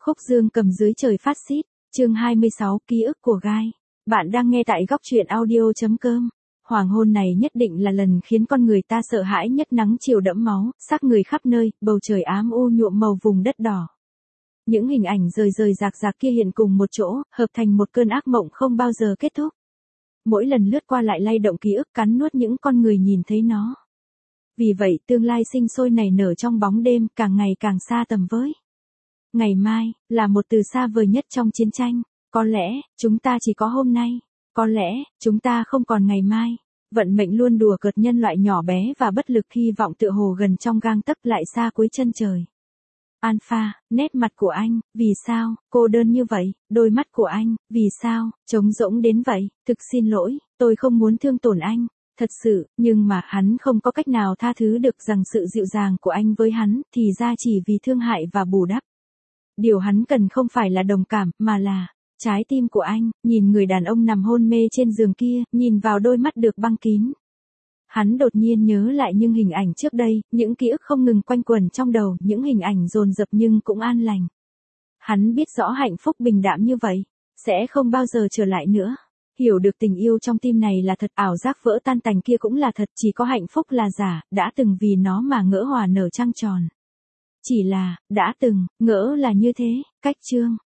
Khúc Dương cầm dưới trời phát xít, chương 26 ký ức của gai. Bạn đang nghe tại góc truyện audio.com. Hoàng hôn này nhất định là lần khiến con người ta sợ hãi nhất, nắng chiều đẫm máu, xác người khắp nơi, bầu trời ám u nhuộm màu vùng đất đỏ. Những hình ảnh rời rời rạc rạc kia hiện cùng một chỗ, hợp thành một cơn ác mộng không bao giờ kết thúc. Mỗi lần lướt qua lại lay động ký ức, cắn nuốt những con người nhìn thấy nó. Vì vậy tương lai sinh sôi nảy nở trong bóng đêm, càng ngày càng xa tầm với. Ngày mai, là một từ xa vời nhất trong chiến tranh. Có lẽ, chúng ta chỉ có hôm nay. Có lẽ, chúng ta không còn ngày mai. Vận mệnh luôn đùa cợt nhân loại nhỏ bé và bất lực, hy vọng tựa hồ gần trong gang tấc lại xa cuối chân trời. Alpha, nét mặt của anh, vì sao, cô đơn như vậy, đôi mắt của anh, vì sao, trống rỗng đến vậy, thực xin lỗi, tôi không muốn thương tổn anh. Thật sự, nhưng mà hắn không có cách nào tha thứ được rằng sự dịu dàng của anh với hắn thì ra chỉ vì thương hại và bù đắp. Điều hắn cần không phải là đồng cảm, mà là trái tim của anh. Nhìn người đàn ông nằm hôn mê trên giường kia, nhìn vào đôi mắt được băng kín. Hắn đột nhiên nhớ lại những hình ảnh trước đây, những ký ức không ngừng quanh quẩn trong đầu, những hình ảnh dồn dập nhưng cũng an lành. Hắn biết rõ hạnh phúc bình đạm như vậy sẽ không bao giờ trở lại nữa. Hiểu được tình yêu trong tim này là thật, ảo giác vỡ tan tành kia cũng là thật, chỉ có hạnh phúc là giả, đã từng vì nó mà ngỡ hòa nở trăng tròn. Chỉ là, đã từng, ngỡ là như thế. Cách chương